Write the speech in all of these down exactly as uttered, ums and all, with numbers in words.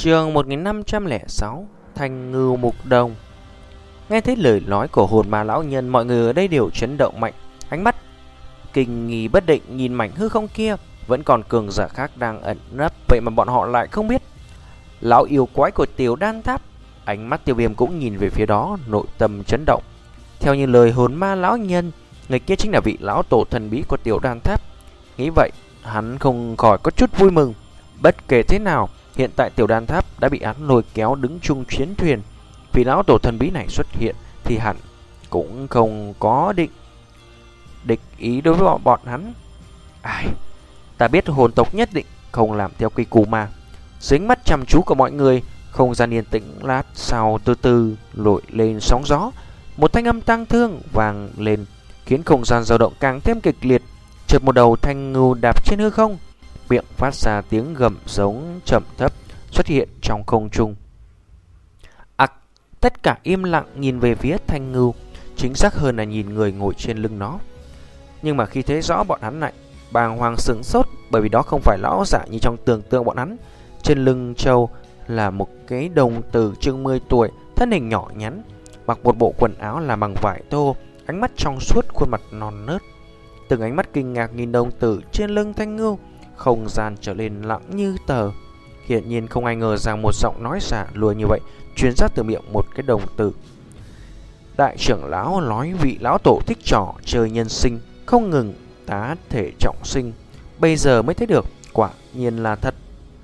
Chương một nghìn năm trăm lẻ sáu Thanh Ngưu Mục Đồng. Nghe thấy lời nói của hồn ma lão nhân, mọi người ở đây đều chấn động mạnh, ánh mắt kinh nghi bất định nhìn mảnh hư không kia. Vẫn còn cường giả khác đang ẩn nấp, vậy mà bọn họ lại không biết. Lão yêu quái của Tiểu Đan Tháp. Ánh mắt Tiêu Viêm cũng nhìn về phía đó, nội tâm chấn động. Theo như lời hồn ma lão nhân, người kia chính là vị lão tổ thần bí của Tiểu Đan Tháp. Nghĩ vậy, hắn không khỏi có chút vui mừng. Bất kể thế nào, hiện tại Tiểu Đan Tháp đã bị hắn lôi kéo đứng chung chiến thuyền. Vì lão tổ thần bí này xuất hiện thì hẳn cũng không có định địch ý đối với bọn, bọn hắn. Ai, ta biết hồn tộc nhất định không làm theo quy củ mà. Dưới ánh mắt chăm chú của mọi người, không gian yên tĩnh lát sau từ từ nổi lên sóng gió. Một thanh âm tang thương vang lên khiến không gian dao động càng thêm kịch liệt. Chợt một đầu thanh ngưu đạp trên hư không, miệng phát ra tiếng gầm giống trầm thấp xuất hiện trong không trung. Ặc, tất cả im lặng nhìn về phía thanh ngưu, chính xác hơn là nhìn người ngồi trên lưng nó. Nhưng mà khi thấy rõ bọn hắn lại bàng hoàng sửng sốt, bởi vì đó không phải lão giả như trong tưởng tượng bọn hắn. Trên lưng trâu là một cái đồng tử chừng mười tuổi, thân hình nhỏ nhắn, mặc một bộ quần áo làm bằng vải thô, ánh mắt trong suốt, khuôn mặt non nớt. Từng ánh mắt kinh ngạc nhìn đồng tử trên lưng thanh ngưu, không gian trở nên lặng như tờ. Hiển nhiên không ai ngờ rằng một giọng nói giả lùa như vậy truyền ra từ miệng một cái đồng tử. Đại trưởng lão nói vị lão tổ thích trò chơi nhân sinh, không ngừng tá thể trọng sinh, bây giờ mới thấy được, quả nhiên là thật.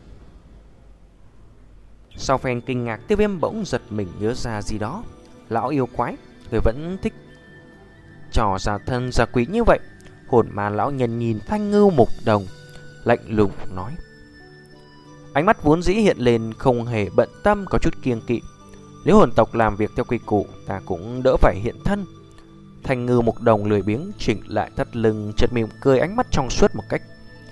Sau phen kinh ngạc, Tiêu Viêm bỗng giật mình nhớ ra gì đó. Lão yêu quái, người vẫn thích trò giả thân giả quý như vậy. Hồn ma lão nhân nhìn thanh ngưu mục đồng, lạnh lùng nói. Ánh mắt vốn dĩ hiện lên không hề bận tâm, có chút kiêng kỵ. Nếu hồn tộc làm việc theo quy củ, ta cũng đỡ phải hiện thân. Thanh ngưu mục đồng lười biếng chỉnh lại thắt lưng, chợt mỉm cười, ánh mắt trong suốt một cách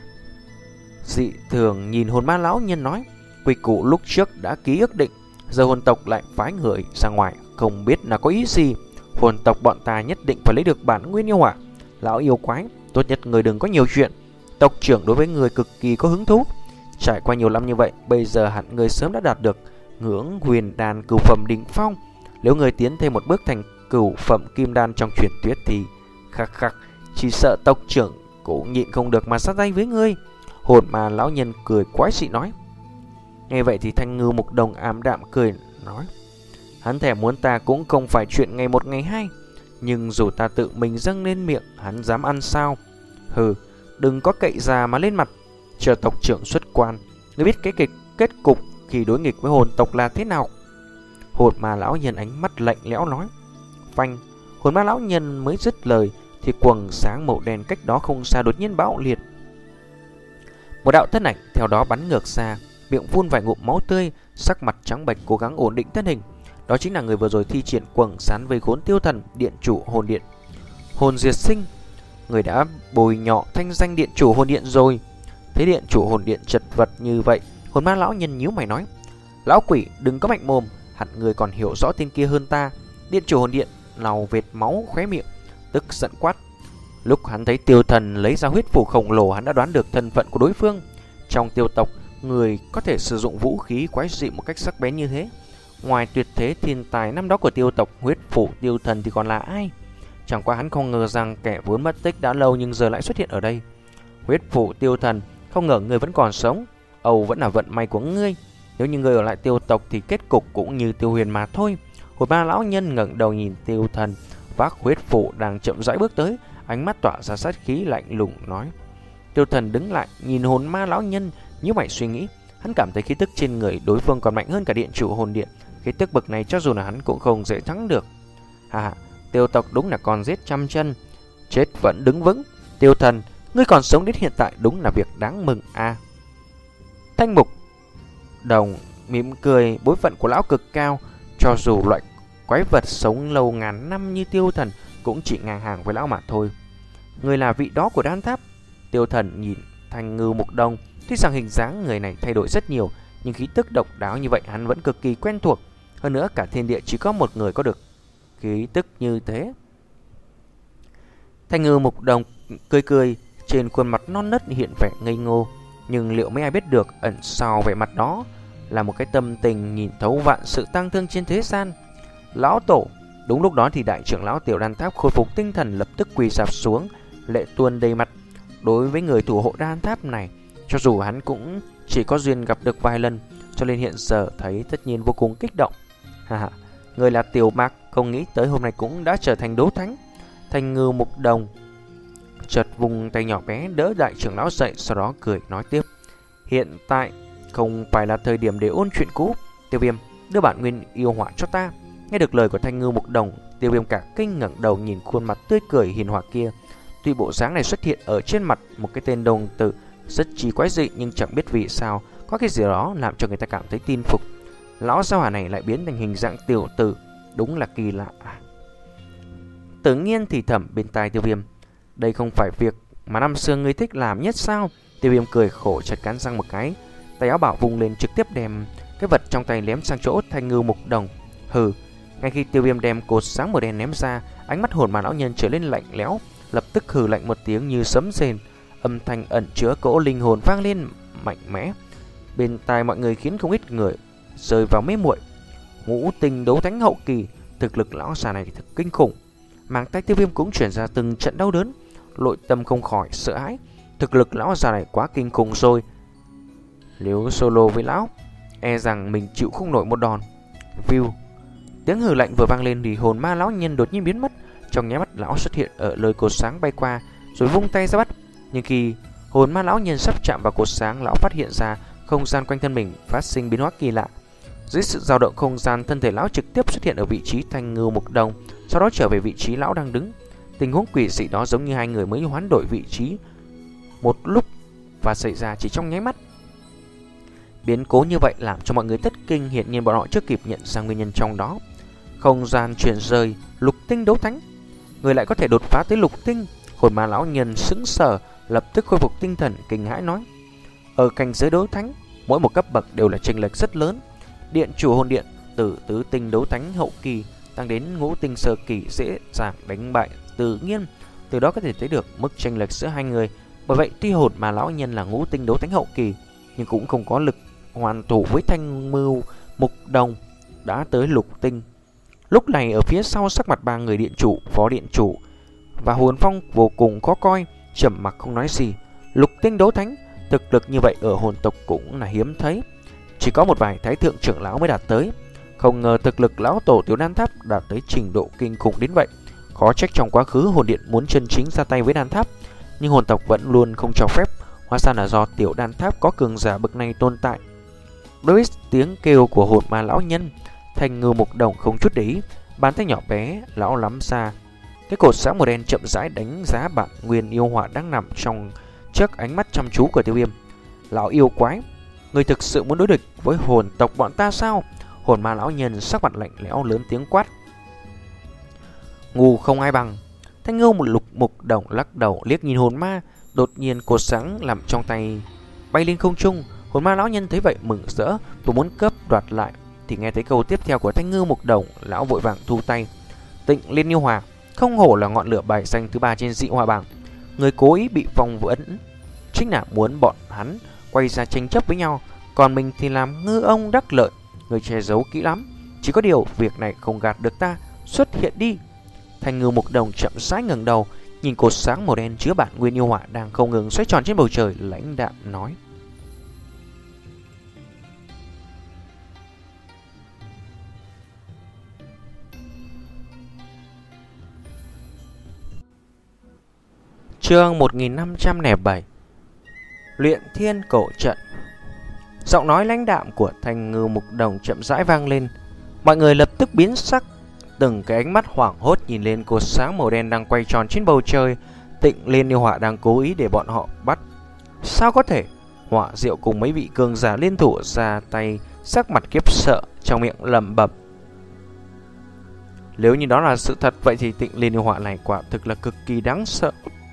dị thường nhìn hồn ma lão nhân nói. Quy củ lúc trước đã ký ước định, giờ hồn tộc lại phái người ra ngoài, không biết là có ý gì. Hồn tộc bọn ta nhất định phải lấy được bản nguyên yêu hỏa. Lão yêu quái, tốt nhất người đừng có nhiều chuyện. Tộc trưởng đối với người cực kỳ có hứng thú. Trải qua nhiều năm như vậy, bây giờ hẳn người sớm đã đạt được ngưỡng huyền đan cửu phẩm đỉnh phong. Nếu người tiến thêm một bước thành cửu phẩm kim đan trong truyền thuyết thì khắc khắc, chỉ sợ tộc trưởng cũng nhịn không được mà sát tay với ngươi. Hồn ma lão nhân cười quái dị nói. Nghe vậy thì thanh ngưu mục đồng ảm đạm cười nói. Hắn thèm muốn ta cũng không phải chuyện ngày một ngày hai, nhưng dù ta tự mình dâng lên miệng, hắn dám ăn sao? Hừ, đừng có cậy già mà lên mặt. Chờ tộc trưởng xuất quan, ngươi biết cái kịch kết cục khi đối nghịch với hồn tộc là thế nào? Hồn ma lão nhân ánh mắt lạnh lẽo nói. Phanh, hồn ma lão nhân mới dứt lời thì quầng sáng màu đen cách đó không xa đột nhiên bạo liệt. Một đạo thân ảnh theo đó bắn ngược ra, miệng phun vài ngụm máu tươi, sắc mặt trắng bệch cố gắng ổn định thân hình. Đó chính là người vừa rồi thi triển quầng sán vây khốn Tiêu Thần, điện chủ hồn điện Hồn Diệt Sinh. Người đã bồi nhọ thanh danh điện chủ hồn điện rồi. Thấy điện chủ hồn điện chật vật như vậy, hồn ma lão nhân nhíu mày nói. Lão quỷ, đừng có mạnh mồm, hẳn người còn hiểu rõ tên kia hơn ta. Điện chủ hồn điện lau vệt máu khóe miệng, tức giận quát. Lúc hắn thấy Tiêu Thần lấy ra huyết phù khổng lồ, hắn đã đoán được thân phận của đối phương. Trong Tiêu tộc, người có thể sử dụng vũ khí quái dị một cách sắc bén như thế, ngoài tuyệt thế thiên tài năm đó của Tiêu tộc huyết phủ Tiêu Thần thì còn là ai? Chẳng qua hắn không ngờ rằng kẻ vốn mất tích đã lâu nhưng giờ lại xuất hiện ở đây. Huyết phủ Tiêu Thần, không ngờ người vẫn còn sống. Âu vẫn là vận may của ngươi. Nếu như ngươi ở lại Tiêu tộc thì kết cục cũng như Tiêu Huyền mà thôi. Hồn ma lão nhân ngẩng đầu nhìn Tiêu Thần vác huyết phủ đang chậm rãi bước tới, ánh mắt tỏa ra sát khí lạnh lùng nói. Tiêu Thần đứng lại nhìn hồn ma lão nhân, như mày suy nghĩ. Hắn cảm thấy khí tức trên người đối phương còn mạnh hơn cả điện chủ hồn điện. Khí tức bậc này cho dù là hắn cũng không dễ thắng được. Hà, Tiêu tộc đúng là con giết trăm chân, chết vẫn đứng vững. Tiêu Thần, ngươi còn sống đến hiện tại đúng là việc đáng mừng a. À, Thanh mục đồng mỉm cười, bối phận của lão cực cao, cho dù loại quái vật sống lâu ngàn năm như Tiêu Thần cũng chỉ ngang hàng với lão mà thôi. Người là vị đó của đan tháp. Tiêu Thần nhìn thanh ngưu mục đồng, tuy rằng hình dáng người này thay đổi rất nhiều, nhưng khí tức độc đáo như vậy hắn vẫn cực kỳ quen thuộc. Hơn nữa cả thiên địa chỉ có một người có được khí tức như thế. Thanh ngưu mục đồng cười cười, trên khuôn mặt non nớt hiện vẻ ngây ngô. Nhưng liệu mấy ai biết được ẩn sau vẻ mặt đó là một cái tâm tình nhìn thấu vạn sự tang thương trên thế gian. Lão tổ. Đúng lúc đó thì đại trưởng lão Tiểu Đan Tháp khôi phục tinh thần, lập tức quỳ rạp xuống, lệ tuôn đầy mặt. Đối với người thủ hộ đan tháp này, cho dù hắn cũng chỉ có duyên gặp được vài lần, cho nên hiện giờ thấy tất nhiên vô cùng kích động. Ha ha, người là Tiểu Mạc, không nghĩ tới hôm nay cũng đã trở thành đấu thánh. Thanh Ngư Mục Đồng chợt vùng tay nhỏ bé đỡ đại trưởng lão dậy, sau đó cười nói tiếp: hiện tại không phải là thời điểm để ôn chuyện cũ. Tiêu Viêm, đưa bản nguyên yêu hỏa cho ta. Nghe được lời của Thanh Ngư Mục Đồng, Tiêu Viêm cả kinh ngẩng đầu nhìn khuôn mặt tươi cười hiền hòa kia. Tuy bộ dáng này xuất hiện ở trên mặt một cái tên đồng tử rất chi quái dị, nhưng chẳng biết vì sao có cái gì đó làm cho người ta cảm thấy tin phục. Lão gia hỏa này lại biến thành hình dạng tiểu tử, đúng là kỳ lạ. Tự nhiên thì thầm bên tai Tiêu Viêm: đây không phải việc mà năm xưa ngươi thích làm nhất sao? Tiêu Viêm cười khổ, chợt cắn răng một cái, tay áo bảo vung lên trực tiếp đem cái vật trong tay ném sang chỗ Thanh Ngư Mục Đồng. Hừ. Ngay khi Tiêu Viêm đem cột sáng màu đen ném ra, ánh mắt hồn ma lão nhân trở lên lạnh lẽo, lập tức hừ lạnh một tiếng như sấm rền, âm thanh ẩn chứa cỗ linh hồn vang lên mạnh mẽ bên tai mọi người, khiến không ít người rơi vào mê muội. Ngũ tinh đấu thánh hậu kỳ, thực lực lão già này thật kinh khủng. Màng tay Tiêu Viêm cũng chuyển ra từng trận đau đớn, nội tâm không khỏi sợ hãi. Thực lực lão già này quá kinh khủng rồi, nếu solo với lão, e rằng mình chịu không nổi một đòn. View. Tiếng hừ lạnh vừa vang lên thì hồn ma lão nhân đột nhiên biến mất. Trong nháy mắt lão xuất hiện ở nơi cột sáng bay qua, rồi vung tay ra bắt. Nhưng khi hồn ma lão nhân sắp chạm vào cột sáng, lão phát hiện ra không gian quanh thân mình phát sinh biến hóa kỳ lạ. Dưới sự dao động không gian, thân thể lão trực tiếp xuất hiện ở vị trí Thanh Ngư Mục Đồng, sau đó trở về vị trí lão đang đứng. Tình huống quỷ dị đó giống như hai người mới hoán đổi vị trí một lúc và xảy ra chỉ trong nháy mắt. Biến cố như vậy làm cho mọi người thất kinh, hiện nhiên bọn họ chưa kịp nhận ra nguyên nhân trong đó. Không gian chuyển rời, lục tinh đấu thánh, người lại có thể đột phá tới lục tinh. Hồn ma lão nhân sững sờ, lập tức khôi phục tinh thần, kinh hãi nói: ở cảnh giới đấu thánh, mỗi một cấp bậc đều là chênh lệch rất lớn. Điện chủ hồn điện từ tứ tinh đấu thánh hậu kỳ tăng đến ngũ tinh sơ kỳ dễ dàng đánh bại tự nhiên. Từ đó có thể thấy được mức chênh lệch giữa hai người. Bởi vậy tuy hồn ma lão nhân là ngũ tinh đấu thánh hậu kỳ, nhưng cũng không có lực hoàn thủ với Thanh Mưu Mục Đồng đã tới lục tinh. Lúc này ở phía sau, sắc mặt ba người điện chủ, phó điện chủ và Hồn Phong vô cùng khó coi, trầm mặc không nói gì. Lục tinh đấu thánh, thực lực như vậy ở hồn tộc cũng là hiếm thấy, chỉ có một vài thái thượng trưởng lão mới đạt tới. Không ngờ thực lực lão tổ Tiểu Đan Tháp đạt tới trình độ kinh khủng đến vậy. Khó trách trong quá khứ hồn điện muốn chân chính ra tay với Đan Tháp, nhưng hồn tộc vẫn luôn không cho phép. Hóa ra là do Tiểu Đan Tháp có cường giả bậc này tồn tại. Đối với tiếng kêu của hồn ma lão nhân, Thanh Ngư Mục Đồng không chút để ý, bàn tay nhỏ bé lão lắm ra cái cột sáng màu đen, chậm rãi đánh giá bản nguyên yêu hỏa đang nằm trong trước ánh mắt chăm chú của Tiêu Viêm. Lão yêu quái, người thực sự muốn đối địch với hồn tộc bọn ta sao? Hồn ma lão nhân sắc mặt lạnh lẽo lớn tiếng quát. Ngu không ai bằng. Thanh Ngư một lục Mục Đồng lắc đầu liếc nhìn hồn ma, đột nhiên cột sáng làm trong tay bay lên không trung. Hồn ma lão nhân thấy vậy mừng rỡ, vừa muốn cướp đoạt lại thì nghe thấy câu tiếp theo của Thanh Ngư Mục Đồng, lão vội vàng thu tay. Tịnh Liên Yêu Hỏa, không hổ là ngọn lửa bài xanh thứ ba trên dị hỏa bảng. Người cố ý bị phong vẫn chính là muốn bọn hắn quay ra tranh chấp với nhau, còn mình thì làm ngư ông đắc lợi. Người che giấu kỹ lắm, chỉ có điều việc này không gạt được ta, xuất hiện đi. Thanh Ngư Mục Đồng chậm rãi ngẩng đầu, nhìn cột sáng màu đen chứa bản nguyên yêu hỏa đang không ngừng xoay tròn trên bầu trời, lãnh đạm nói. Chương một nghìn năm trăm lẻ bảy. Luyện Thiên Cổ Trận. Giọng nói lãnh đạm của Thanh Ngư Mục Đồng chậm rãi vang lên. Mọi người lập tức biến sắc, từng cái ánh mắt hoảng hốt nhìn lên cột sáng màu đen đang quay tròn trên bầu trời. Tịnh Liên Yêu Hỏa đang cố ý để bọn họ bắt. Sao có thể? Hỏa Diệu cùng mấy vị cường giả liên thủ ra tay, sắc mặt khiếp sợ, trong miệng lẩm bẩm. Nếu như đó là sự thật, vậy thì Tịnh Liên Yêu Hỏa này quả thực là cực kỳ đáng sợ.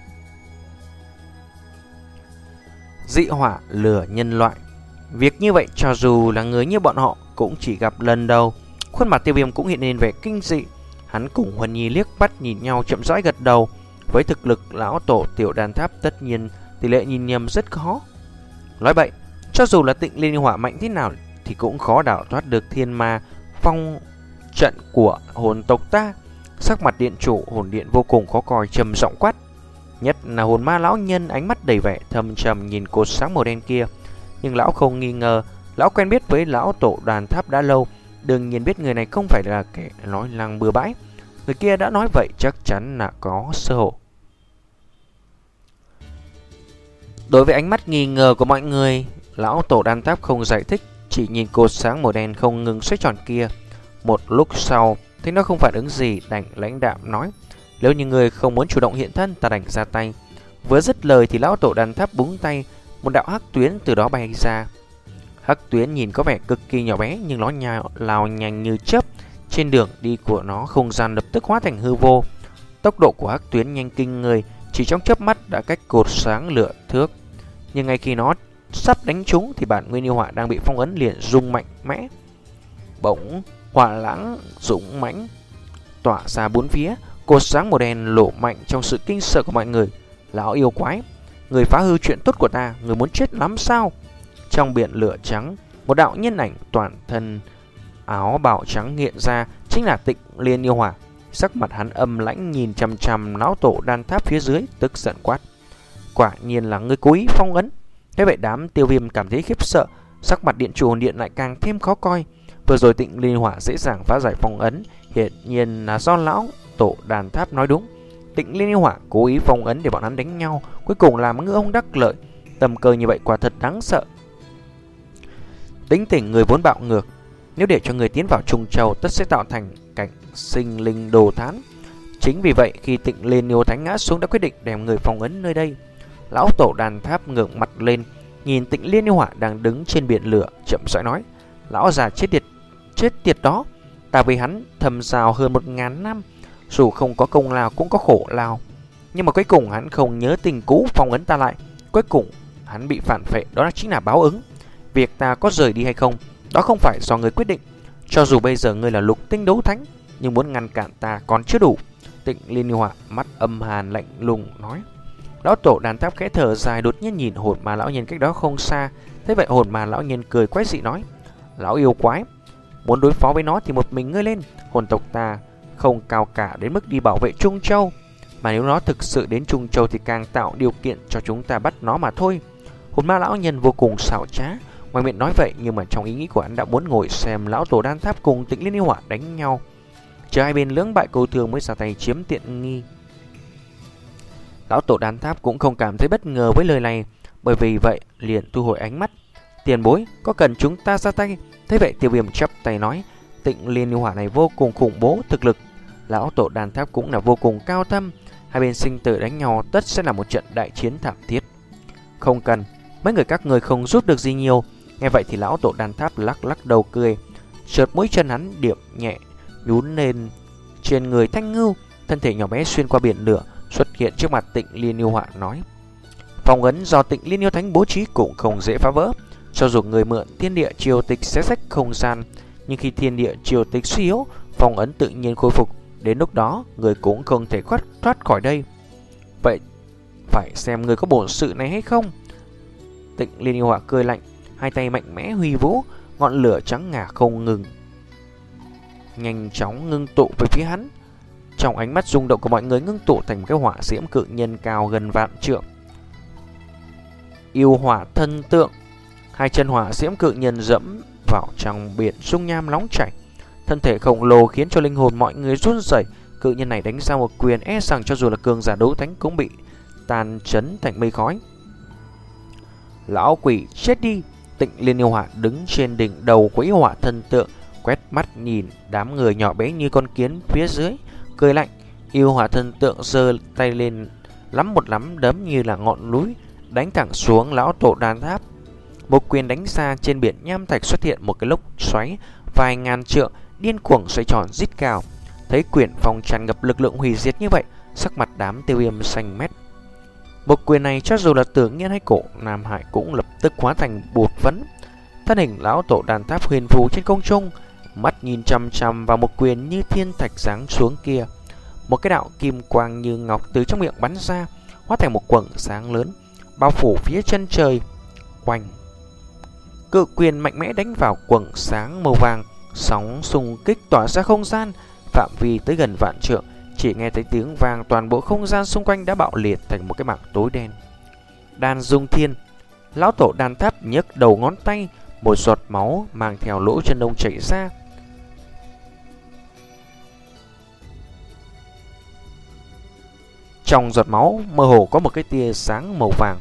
Dị hỏa lừa nhân loại, việc như vậy cho dù là người như bọn họ cũng chỉ gặp lần đầu. Khuôn mặt Tiêu Viêm cũng hiện lên vẻ kinh dị. Hắn cùng Huân Nhi liếc mắt nhìn nhau, chậm rãi gật đầu. Với thực lực lão tổ Tiểu Đan Tháp, tất nhiên tỷ lệ nhìn nhầm rất khó. Nói vậy, cho dù là Tịnh Liên Yêu Hỏa mạnh thế nào thì thì cũng khó đảo thoát được thiên ma phong trận của hồn tộc ta. Sắc mặt điện chủ hồn điện vô cùng khó coi, trầm giọng quát. Nhất là hồn ma lão nhân ánh mắt đầy vẻ thâm trầm nhìn cột sáng màu đen kia. Nhưng lão không nghi ngờ, lão quen biết với lão tổ đàn tháp đã lâu, đương nhiên biết người này không phải là kẻ nói lăng bừa bãi. Người kia đã nói vậy chắc chắn là có sơ hở. Đối với ánh mắt nghi ngờ của mọi người, lão tổ đan tháp không giải thích, chỉ nhìn cột sáng màu đen không ngừng xoay tròn kia. Một lúc sau, thấy nó không phản ứng gì, đành lãnh đạm nói: nếu như người không muốn chủ động hiện thân, ta đành ra tay. Vừa dứt lời thì lão tổ đan tháp búng tay, một đạo hắc tuyến từ đó bay ra. Hắc tuyến nhìn có vẻ cực kỳ nhỏ bé, nhưng nó nhào lao nhanh như chớp. Trên đường đi của nó, không gian lập tức hóa thành hư vô. Tốc độ của hắc tuyến nhanh kinh người, chỉ trong chớp mắt đã cách cột sáng lửa thước. Nhưng ngay khi nó sắp đánh trúng thì bản nguyên yêu hỏa đang bị phong ấn liền rung mạnh mẽ. Bỗng hỏa lãng dũng mãnh tỏa ra bốn phía, cột sáng màu đen lộ mạnh trong sự kinh sợ của mọi người. Lão yêu quái, người phá hư chuyện tốt của ta, người muốn chết lắm sao? Trong biển lửa trắng, một đạo nhân ảnh toàn thân áo bào trắng hiện ra, chính là Tịnh Liên yêu hỏa. Sắc mặt hắn âm lãnh nhìn chằm chằm lão tổ đan tháp phía dưới, tức giận quát: quả nhiên là người cố ý phong ấn. Thế vậy đám Tiêu Viêm cảm thấy khiếp sợ, sắc mặt điện chủ hồn điện lại càng thêm khó coi. Vừa rồi Tịnh Liên hỏa dễ dàng phá giải phong ấn, hiện nhiên là do lão tổ đàn tháp nói đúng. Tịnh Liên yêu hỏa cố ý phong ấn để bọn hắn đánh nhau, cuối cùng làm ngư ông đắc lợi. Tầm cơ như vậy quả thật đáng sợ. Tính tình người vốn bạo ngược, nếu để cho người tiến vào Trung Châu tất sẽ tạo thành cảnh sinh linh đồ thán. Chính vì vậy khi Tịnh Liên yêu thánh ngã xuống đã quyết định đem người phong ấn nơi đây. Lão tổ đàn tháp ngẩng mặt lên, nhìn Tịnh Liên yêu hỏa đang đứng trên biển lửa, chậm rãi nói: lão già chết tiệt, chết tiệt đó, ta với hắn thầm giao hơn một ngàn năm, dù không có công lao cũng có khổ lao. Nhưng mà cuối cùng hắn không nhớ tình cũ phong ấn ta lại, cuối cùng hắn bị phản phệ, đó chính là báo ứng. Việc ta có rời đi hay không, đó không phải do người quyết định. Cho dù bây giờ ngươi là lục tinh đấu thánh, nhưng muốn ngăn cản ta còn chưa đủ. Tịnh Liên yêu hỏa mắt âm hàn lạnh lùng nói. Lão tổ đàn tháp khẽ thở dài, đột nhiên nhìn hồn ma lão nhân cách đó không xa. Thế vậy hồn ma lão nhân cười quái dị nói: lão yêu quái, muốn đối phó với nó thì một mình ngươi lên. Hồn tộc ta không cao cả đến mức đi bảo vệ Trung Châu, mà nếu nó thực sự đến Trung Châu thì càng tạo điều kiện cho chúng ta bắt nó mà thôi. Hồn ma lão nhân vô cùng xảo trá, ngoài miệng nói vậy nhưng mà trong ý nghĩ của hắn đã muốn ngồi xem lão tổ đan tháp cùng Tịnh Liên yêu hỏa đánh nhau, chờ hai bên lưỡng bại câu thương mới ra tay chiếm tiện nghi. Lão tổ đan tháp cũng không cảm thấy bất ngờ với lời này, bởi vì vậy liền thu hồi ánh mắt. Tiền bối, có cần chúng ta ra tay? Thế vậy Tiêu Viêm chắp tay nói: Tịnh Liên yêu hỏa này vô cùng khủng bố, thực lực lão tổ đan tháp cũng là vô cùng cao thâm, hai bên sinh tử đánh nhau tất sẽ là một trận đại chiến thảm thiết. Không cần, mấy người các người không giúp được gì nhiều. Nghe vậy thì lão tổ đan tháp lắc lắc đầu cười, chợt mũi chân hắn điểm nhẹ nhún lên trên người Thanh Ngưu, thân thể nhỏ bé xuyên qua biển lửa xuất hiện trước mặt Tịnh Liên yêu hỏa, nói: phong ấn do Tịnh Liên yêu thánh bố trí cũng không dễ phá vỡ. Cho dù người mượn thiên địa triều tịch xé rách không gian, nhưng khi thiên địa triều tịch suy yếu, phong ấn tự nhiên khôi phục. Đến lúc đó người cũng không thể thoát thoát khỏi đây. Vậy phải xem người có bổn sự này hay không. Tịnh Liên yêu hỏa cười lạnh, hai tay mạnh mẽ huy vũ, ngọn lửa trắng ngà không ngừng nhanh chóng ngưng tụ về phía hắn. Trong ánh mắt rung động của mọi người ngưng tụ thành một cái hỏa diễm cự nhân cao gần vạn trượng. Yêu hỏa thân tượng. Hai chân hỏa diễm cự nhân dẫm vào trong biển dung nham nóng chảy, thân thể khổng lồ khiến cho linh hồn mọi người run rẩy. Cự nhân này đánh ra một quyền e rằng cho dù là cường giả đấu thánh cũng bị tan chấn thành mây khói. Lão quỷ chết đi. Tịnh Liên yêu hỏa đứng trên đỉnh đầu của yêu hỏa thân tượng, quét mắt nhìn đám người nhỏ bé như con kiến phía dưới, cười lạnh. Yêu hỏa thân tượng giơ tay lên, lắm một lắm đấm như là ngọn núi, đánh thẳng xuống lão tổ đan tháp. Một quyền đánh ra, trên biển nham thạch xuất hiện một cái lốc xoáy vài ngàn trượng, điên cuồng xoay tròn rít cao. Thấy quyền phong tràn ngập lực lượng hủy diệt như vậy, sắc mặt đám Tiêu Viêm xanh mét. Một quyền này cho dù là Tưởng Nhiên hay Cổ Nam Hải cũng lập tức hóa thành bột phấn. Thân hình lão tổ đàn tháp huyền phù trên không trung, mắt nhìn chăm chăm vào một quyền như thiên thạch giáng xuống kia. Một cái đạo kim quang như ngọc từ trong miệng bắn ra, hóa thành một quầng sáng lớn bao phủ phía chân trời. Quanh cự quyền mạnh mẽ đánh vào quầng sáng màu vàng, sóng xung kích tỏa ra không gian, phạm vi tới gần vạn trượng. Chỉ nghe thấy tiếng vang, toàn bộ không gian xung quanh đã bạo liệt thành một cái mảng tối đen. Đan Dung Thiên, lão tổ đan tháp nhấc đầu ngón tay, một giọt máu mang theo lỗ chân lông chảy ra. Trong giọt máu mơ hồ có một cái tia sáng màu vàng.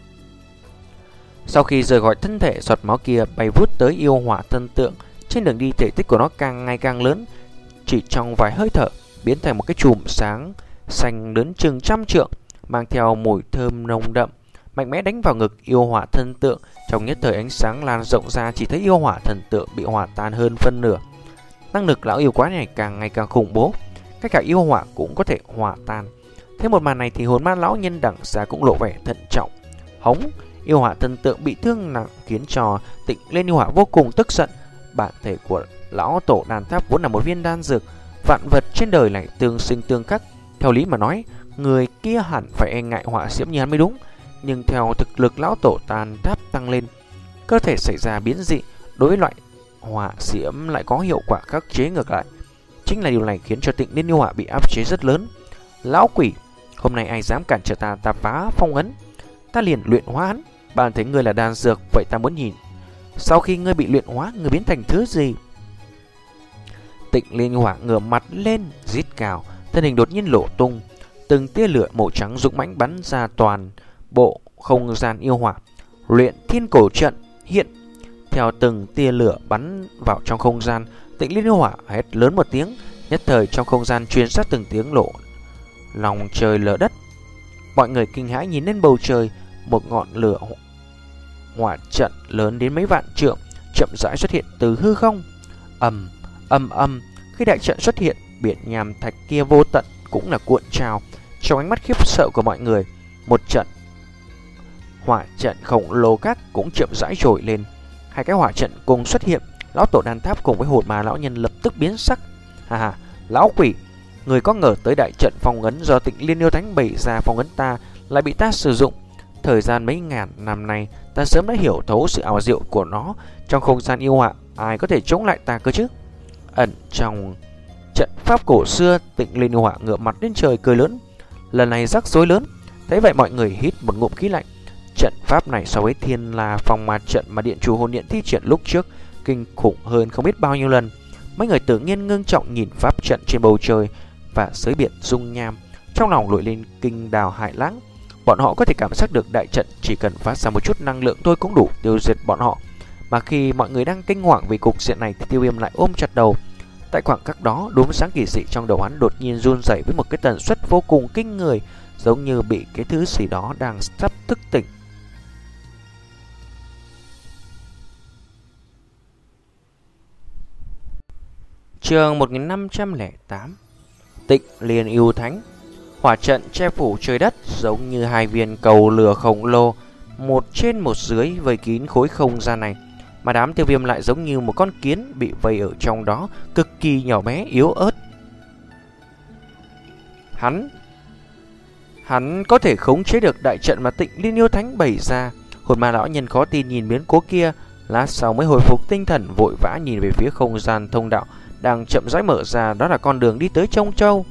Sau khi rời khỏi thân thể, giọt máu kia bay vút tới yêu hỏa thân tượng. Trên đường đi, thể tích của nó càng ngày càng lớn, chỉ trong vài hơi thở biến thành một cái chùm sáng xanh lớn chừng trăm trượng, mang theo mùi thơm nồng đậm, mạnh mẽ đánh vào ngực yêu hỏa thân tượng. Trong nhất thời ánh sáng lan rộng ra, chỉ thấy yêu hỏa thần tượng bị hòa tan hơn phân nửa. Năng lực lão yêu quái này càng ngày càng khủng bố, cách cả yêu hỏa cũng có thể hòa tan. Thế một màn này thì hồn ma lão nhân đằng xa cũng lộ vẻ thận trọng. Hống! Yêu hỏa thần tượng bị thương nặng khiến cho Tịnh Liên yêu hỏa vô cùng tức giận. Bản thể của lão tổ đan tháp vốn là một viên đan dược, vạn vật trên đời lại tương sinh tương khắc. Theo lý mà nói, người kia hẳn phải e ngại hỏa diễm như hắn mới đúng. Nhưng theo thực lực lão tổ đan tháp tăng lên, cơ thể xảy ra biến dị, đối với loại hỏa diễm lại có hiệu quả khắc chế ngược lại. Chính là điều này khiến cho Tịnh Liên yêu hỏa bị áp chế rất lớn. Lão quỷ, hôm nay ai dám cản trở ta, ta phá phong ấn, ta liền luyện hóa hắn. Bạn thấy ngươi là đan dược, vậy ta muốn nhìn sau khi ngươi bị luyện hóa, ngươi biến thành thứ gì? Tịnh Liên hỏa ngửa mặt lên rít gào, thân hình đột nhiên lộ tung, từng tia lửa màu trắng dũng mãnh bắn ra toàn bộ không gian yêu hỏa. Luyện thiên cổ trận hiện. Theo từng tia lửa bắn vào trong không gian, Tịnh Liên yêu hỏa hét lớn một tiếng, nhất thời trong không gian truyền ra từng tiếng lộ lòng trời lở đất. Mọi người kinh hãi nhìn lên bầu trời, một ngọn lửa hỏa trận lớn đến mấy vạn trượng chậm rãi xuất hiện từ hư không. Ầm ầm ầm, khi đại trận xuất hiện, biển nham thạch kia vô tận cũng là cuộn trào. Trong ánh mắt khiếp sợ của mọi người, một trận hỏa trận khổng lồ khác cũng chậm rãi trồi lên. Hai cái hỏa trận cùng xuất hiện, lão tổ đan tháp cùng với hồn ma lão nhân lập tức biến sắc. Hà hà, lão quỷ, người có ngờ tới đại trận phong ấn do Tịnh Liên yêu thánh bày ra phong ấn ta lại bị ta sử dụng. Thời gian mấy ngàn năm nay, ta sớm đã hiểu thấu sự ảo diệu của nó. Trong không gian yêu hỏa, ai có thể chống lại ta cơ chứ? Ẩn trong trận pháp cổ xưa, Tịnh Liên yêu hỏa ngửa mặt lên trời cười lớn. Lần này rắc rối lớn. Thấy vậy mọi người hít một ngụm khí lạnh. Trận pháp này so với Thiên La Phong Ma trận mà Điện Chủ Hồn Điện thi triển lúc trước kinh khủng hơn không biết bao nhiêu lần. Mấy người tự nhiên ngưng trọng nhìn pháp trận trên bầu trời và dưới biển dung nham, trong lòng nổi lên kinh đào hải lãng. Bọn họ có thể cảm giác được đại trận chỉ cần phát ra một chút năng lượng thôi cũng đủ tiêu diệt bọn họ. Mà khi mọi người đang kinh hoàng vì cục diện này thì Tiêu Viêm lại ôm chặt đầu. Tại khoảng khắc đó, đốm sáng kỳ dị trong đầu hắn đột nhiên run rẩy với một cái tần suất vô cùng kinh người, giống như bị cái thứ gì đó đang sắp thức tỉnh. Chương một nghìn năm trăm lẻ tám. Tịnh Liên yêu thánh. Hỏa trận che phủ trời đất giống như hai viên cầu lửa khổng lồ, một trên một dưới vây kín khối không gian này. Mà đám Tiêu Viêm lại giống như một con kiến bị vây ở trong đó, cực kỳ nhỏ bé yếu ớt. Hắn Hắn có thể khống chế được đại trận mà Tịnh Liên yêu thánh bày ra. Hồn ma lão nhân khó tin nhìn biến cố kia, lát sau mới hồi phục tinh thần, vội vã nhìn về phía không gian thông đạo đang chậm rãi mở ra, đó là con đường đi tới Trông Châu.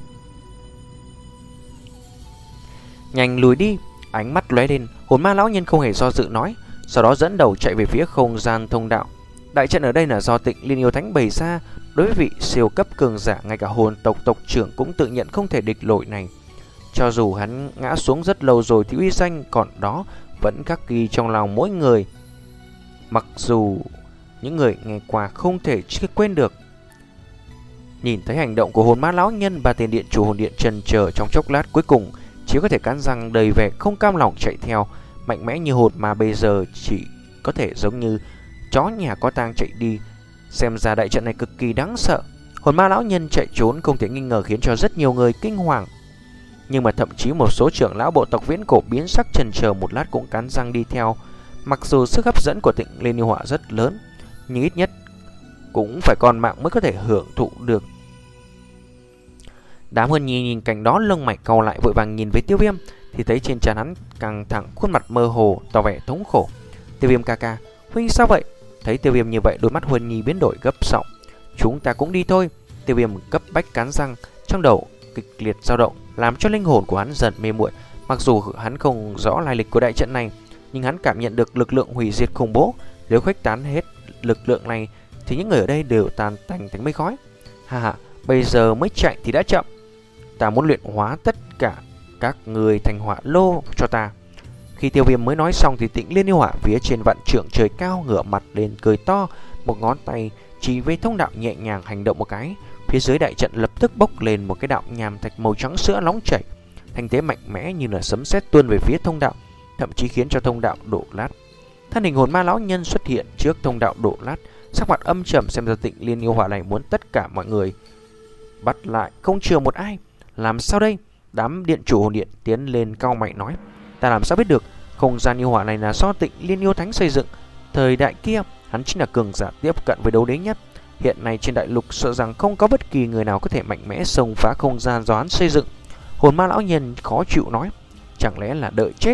Nhanh lùi đi! Ánh mắt lóe lên, hồn ma lão nhân không hề do dự nói, sau đó dẫn đầu chạy về phía không gian thông đạo. Đại trận ở đây là do Tịnh Liên yêu thánh bày ra, đối với vị siêu cấp cường giả ngay cả hồn tộc tộc trưởng cũng tự nhận không thể địch nổi này. Cho dù hắn ngã xuống rất lâu rồi thì uy danh còn đó vẫn khắc ghi trong lòng mỗi người. Mặc dù những người nghe qua không thể quên được. Nhìn thấy hành động của hồn ma lão nhân, ba tên điện chủ hồn điện chần chờ trong chốc lát, cuối cùng chỉ có thể cắn răng đầy vẻ không cam lòng chạy theo. Mạnh mẽ như hồn ma bây giờ chỉ có thể giống như chó nhà có tang chạy đi. Xem ra đại trận này cực kỳ đáng sợ. Hồn ma lão nhân chạy trốn không thể nghi ngờ khiến cho rất nhiều người kinh hoàng. Nhưng mà thậm chí một số trưởng lão bộ tộc viễn cổ biến sắc chần chờ một lát cũng cắn răng đi theo. Mặc dù sức hấp dẫn của Tịnh Liên yêu hỏa rất lớn, nhưng ít nhất cũng phải còn mạng mới có thể hưởng thụ được. Đám Hân Nhi nhìn cảnh đó lông mày cau lại, vội vàng nhìn với Tiêu Viêm thì thấy trên trán hắn căng thẳng, khuôn mặt mơ hồ tỏ vẻ thống khổ. Tiêu Viêm ca ca, huynh sao vậy? Thấy Tiêu Viêm như vậy, đôi mắt Huân Nhi biến đổi gấp giọng: "Chúng ta cũng đi thôi." Tiêu Viêm cấp bách cắn răng, trong đầu kịch liệt dao động, làm cho linh hồn của hắn dần mê muội. Mặc dù hắn không rõ lai lịch của đại trận này, nhưng hắn cảm nhận được lực lượng hủy diệt khủng bố. Nếu khuếch tán hết lực lượng này thì những người ở đây đều tan tành thành mây khói. Ha ha, bây giờ mới chạy thì đã chậm. Ta muốn luyện hóa tất cả các người thành hỏa lô cho ta. Khi Tiêu Viêm mới nói xong thì Tịnh Liên yêu hỏa phía trên vạn trượng trời cao ngửa mặt lên cười to, một ngón tay chỉ về thông đạo nhẹ nhàng hành động một cái, phía dưới đại trận lập tức bốc lên một cái đạo nham thạch màu trắng sữa nóng chảy, thanh thế mạnh mẽ như là sấm sét tuôn về phía thông đạo, thậm chí khiến cho thông đạo đổ lát. Thân hình hồn ma lão nhân xuất hiện trước thông đạo đổ lát, sắc mặt âm trầm, xem ra Tịnh Liên yêu hỏa này muốn tất cả mọi người bắt lại, không chừa một ai. Làm sao đây? Đám điện chủ hồn điện tiến lên cau mày nói: "Ta làm sao biết được? Không gian yêu hỏa này là do Tịnh Liên yêu thánh xây dựng. Thời đại kia, hắn chính là cường giả tiếp cận với đấu đế nhất. Hiện nay trên đại lục sợ rằng không có bất kỳ người nào có thể mạnh mẽ xông phá không gian do hắn xây dựng." Hồn ma lão nhân khó chịu nói: "Chẳng lẽ là đợi chết?"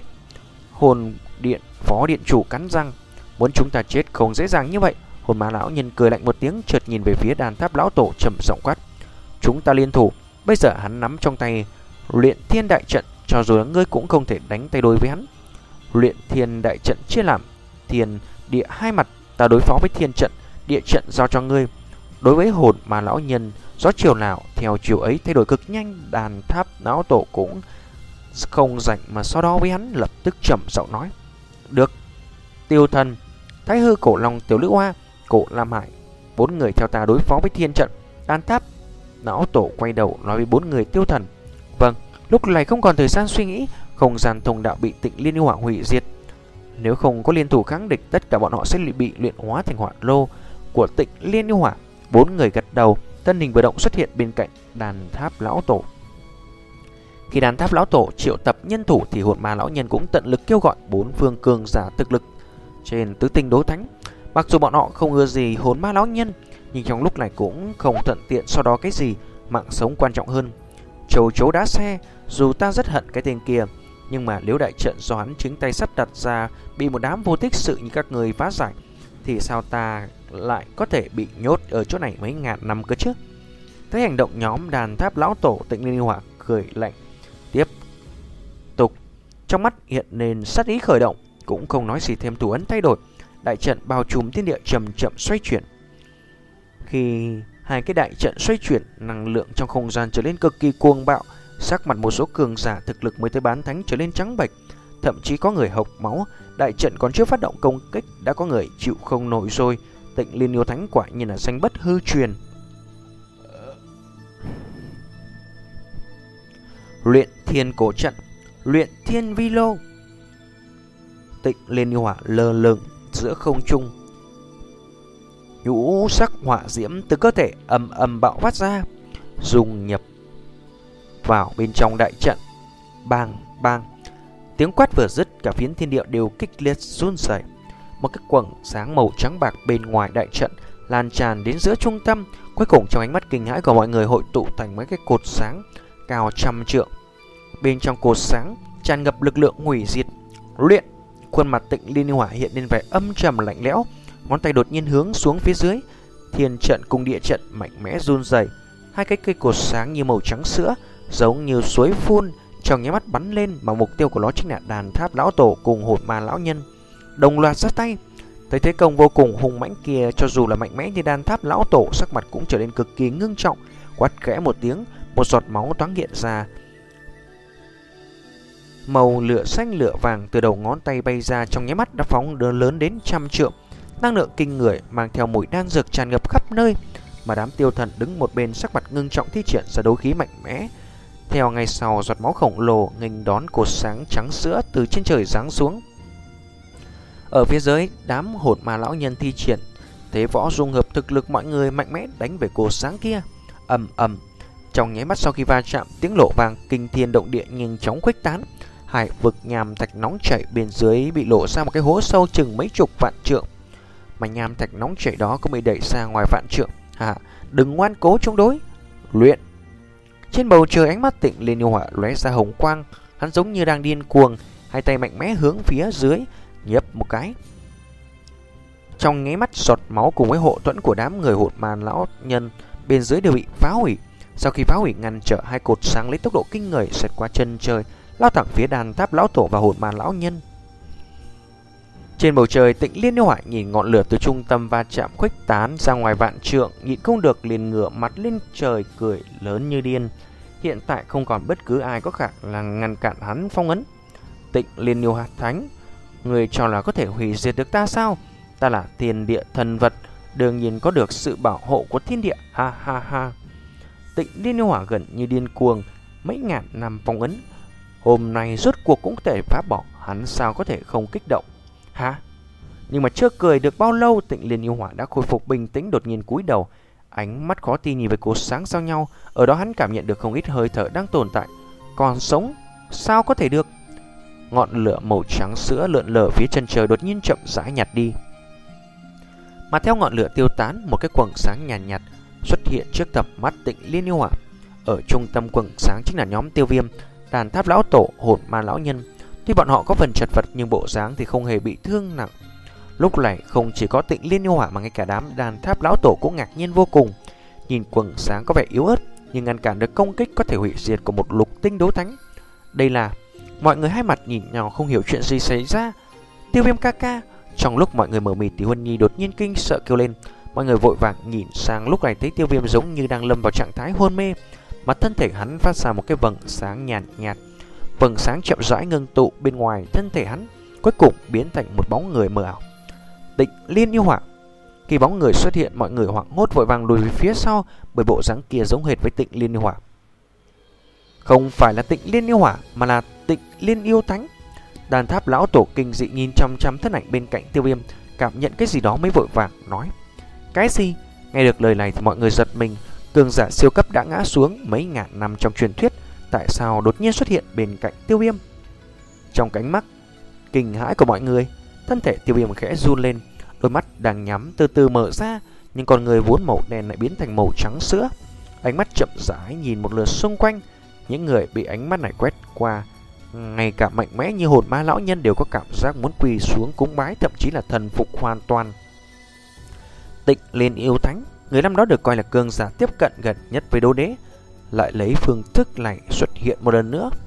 Hồn điện phó điện chủ cắn răng: "Muốn chúng ta chết không dễ dàng như vậy." Hồn ma lão nhân cười lạnh một tiếng, chợt nhìn về phía đàn tháp lão tổ trầm giọng quát: "Chúng ta liên thủ." Bây giờ hắn nắm trong tay Luyện Thiên đại trận, cho dù là ngươi cũng không thể đánh tay đối với hắn. Luyện Thiên đại trận chia làm thiên địa hai mặt, ta đối phó với thiên trận, địa trận giao cho ngươi. Đối với hồn mà lão nhân, gió chiều nào theo chiều ấy thay đổi cực nhanh. Đàn tháp lão tổ cũng không rảnh mà so đo với hắn, lập tức trầm giọng nói: "Được." Tiêu Thần, Thái Hư, Cổ Long, Tiểu Lữ Hoa, Cổ Lam Hải, bốn người theo ta đối phó với thiên trận. Đàn tháp lão tổ quay đầu nói với bốn người Tiêu Thần: "Vâng." Lúc này không còn thời gian suy nghĩ, không gian thông đạo bị Tịnh Liên yêu hỏa hủy diệt. Nếu không có liên thủ kháng địch, tất cả bọn họ sẽ bị luyện hóa thành hỏa lô của Tịnh Liên yêu hỏa. Bốn người gật đầu, thân hình vừa động xuất hiện bên cạnh đàn tháp lão tổ. Khi đàn tháp lão tổ triệu tập nhân thủ thì hồn ma lão nhân cũng tận lực kêu gọi bốn phương cường giả thực lực trên tứ tinh đấu thánh. Mặc dù bọn họ không ưa gì hồn ma lão nhân, nhưng trong lúc này cũng không thuận tiện so đó cái gì, mạng sống quan trọng hơn. Châu chấu đá xe, dù ta rất hận cái tên kia, nhưng mà nếu đại trận do hắn chính tay sắp đặt ra bị một đám vô tích sự như các người phá giải, thì sao ta lại có thể bị nhốt ở chỗ này mấy ngàn năm cơ chứ? Thấy hành động nhóm đàn tháp lão tổ, Tịnh Liên yêu hỏa cười lạnh tiếp tục, trong mắt hiện lên sát ý khởi động, cũng không nói gì thêm, thủ ấn thay đổi, đại trận bao trùm thiên địa chậm chậm xoay chuyển. Khi hai cái đại trận xoay chuyển, năng lượng trong không gian trở nên cực kỳ cuồng bạo, sắc mặt một số cường giả thực lực mới tới bán thánh trở nên trắng bệch, thậm chí có người hộc máu. Đại trận còn chưa phát động công kích đã có người chịu không nổi rồi. Tịnh Liên yêu thánh quả nhiên là danh bất hư truyền. Luyện Thiên cổ trận, Luyện Thiên vi lô. Tịnh Liên yêu hỏa lơ lửng giữa không trung, nhũ sắc hỏa diễm từ cơ thể ầm ầm bạo phát ra, dung nhập vào bên trong đại trận. Bang bang, tiếng quát vừa dứt, cả phiến thiên địa đều kịch liệt run rẩy. Một cái quầng sáng màu trắng bạc bên ngoài đại trận lan tràn đến giữa trung tâm, cuối cùng trong ánh mắt kinh hãi của mọi người hội tụ thành mấy cái cột sáng cao trăm trượng. Bên trong cột sáng tràn ngập lực lượng hủy diệt. Luyện, khuôn mặt Tịnh Liên yêu hỏa hiện lên vẻ âm trầm lạnh lẽo, ngón tay đột nhiên hướng xuống phía dưới. Thiên trận cùng địa trận mạnh mẽ run rẩy, hai cái cây cột sáng như màu trắng sữa, giống như suối phun, trong nháy mắt bắn lên, mà mục tiêu của nó chính là đàn tháp lão tổ cùng hồn ma lão nhân. Đồng loạt ra tay. Thấy thế công vô cùng hùng mãnh kia, cho dù là mạnh mẽ như đàn tháp lão tổ, sắc mặt cũng trở nên cực kỳ ngưng trọng, quát khẽ một tiếng, một giọt máu thoáng hiện ra. Màu lửa xanh lửa vàng từ đầu ngón tay bay ra, trong nháy mắt đã phóng lớn đến trăm trượng. Năng lượng kinh người mang theo mùi đan dược tràn ngập khắp nơi, mà đám Tiêu Thần đứng một bên sắc mặt ngưng trọng thi triển ra đấu khí mạnh mẽ. Theo ngay sau, giọt máu khổng lồ nghênh đón cột sáng trắng sữa từ trên trời giáng xuống. Ở phía dưới, đám hồn ma lão nhân thi triển thế võ dung hợp thực lực mọi người mạnh mẽ đánh về cột sáng kia. Ầm ầm, trong nháy mắt sau khi va chạm, tiếng nổ vang kinh thiên động địa nhanh chóng khuếch tán. Hải vực nham thạch nóng chảy bên dưới bị lộ ra một cái hố sâu chừng mấy chục vạn trượng, mà nham thạch nóng chảy đó cũng bị đẩy ra ngoài vạn trượng. Hà, đừng ngoan cố chống đối. Luyện. Trên bầu trời, ánh mắt Tịnh Liên yêu hỏa lóe ra hồng quang, hắn giống như đang điên cuồng, hai tay mạnh mẽ hướng phía dưới nhấp một cái. Trong nháy mắt, giọt máu cùng với hộ thuẫn của đám người hồn ma lão nhân bên dưới đều bị phá hủy. Sau khi phá hủy ngăn trở, hai cột sáng lấy tốc độ kinh người xẹt qua chân trời, lao thẳng phía đàn tháp lão tổ và hồn ma lão nhân. Trên bầu trời, Tịnh Liên yêu hỏa nhìn ngọn lửa từ trung tâm va chạm khuếch tán ra ngoài vạn trượng, nhịn không được liền ngửa mặt lên trời cười lớn như điên. Hiện tại không còn bất cứ ai có khả năng ngăn cản hắn phong ấn. Tịnh Liên yêu hỏa thánh, người cho là có thể hủy diệt được ta sao? Ta là thiên địa thần vật, đương nhiên có được sự bảo hộ của thiên địa. Ha ha ha. Tịnh Liên yêu hỏa gần như điên cuồng, mấy ngàn năm phong ấn, hôm nay rốt cuộc cũng có thể phá bỏ, hắn sao có thể không kích động? Hả? Nhưng mà chưa cười được bao lâu, Tịnh Liên yêu hỏa đã khôi phục bình tĩnh, đột nhiên cúi đầu, ánh mắt khó tin nhìn về cột sáng giao nhau. Ở đó hắn cảm nhận được không ít hơi thở đang tồn tại. Còn sống? Sao có thể được? Ngọn lửa màu trắng sữa lượn lờ phía chân trời đột nhiên chậm rãi nhạt đi. Mà theo ngọn lửa tiêu tán, một cái quầng sáng nhàn nhạt, nhạt xuất hiện trước tầm mắt Tịnh Liên yêu hỏa. Ở trung tâm quầng sáng chính là nhóm Tiêu Viêm, đàn tháp lão tổ, hồn ma lão nhân. Tuy bọn họ có phần chật vật nhưng bộ dáng thì không hề bị thương nặng. Lúc này không chỉ có Tịnh Liên yêu hỏa mà ngay cả đám đàn tháp lão tổ cũng ngạc nhiên vô cùng. Nhìn quầng sáng có vẻ yếu ớt nhưng ngăn cản được công kích có thể hủy diệt của một lục tinh đấu thánh. Đây là... Mọi người hai mặt nhìn nhau không hiểu chuyện gì xảy ra. Tiêu Viêm ca ca. Trong lúc mọi người mờ mịt thì Huân Nhi đột nhiên kinh sợ kêu lên. Mọi người vội vàng nhìn sang, lúc này thấy Tiêu Viêm giống như đang lâm vào trạng thái hôn mê, mà thân thể hắn phát ra một cái vầng sáng nhàn nhạt, nhạt. Vầng sáng chậm rãi ngưng tụ bên ngoài thân thể hắn, cuối cùng biến thành một bóng người mờ ảo. Tịnh Liên yêu hỏa. Khi bóng người xuất hiện, mọi người hoảng hốt vội vàng lùi về phía sau, bởi bộ dáng kia giống hệt với Tịnh Liên yêu hỏa. Không phải là Tịnh Liên yêu hỏa mà là Tịnh Liên yêu thánh. Đàn tháp lão tổ kinh dị nhìn chăm chăm thân ảnh bên cạnh Tiêu Viêm, cảm nhận cái gì đó mới vội vàng nói: Cái gì? Nghe được lời này thì mọi người giật mình. Cường giả siêu cấp đã ngã xuống mấy ngàn năm trong truyền thuyết, tại sao đột nhiên xuất hiện bên cạnh Tiêu Viêm? Trong cánh mắt kinh hãi của mọi người, thân thể Tiêu Viêm khẽ run lên, đôi mắt đang nhắm từ từ mở ra, nhưng con người vốn màu đen lại biến thành màu trắng sữa. Ánh mắt chậm rãi nhìn một lượt xung quanh. Những người bị ánh mắt này quét qua, ngay cả mạnh mẽ như hồn ma lão nhân đều có cảm giác muốn quỳ xuống cúng bái, thậm chí là thần phục hoàn toàn. Tịnh Liên yêu thánh, người năm đó được coi là cường giả tiếp cận gần nhất với đấu đế, lại lấy phương thức này xuất hiện một lần nữa.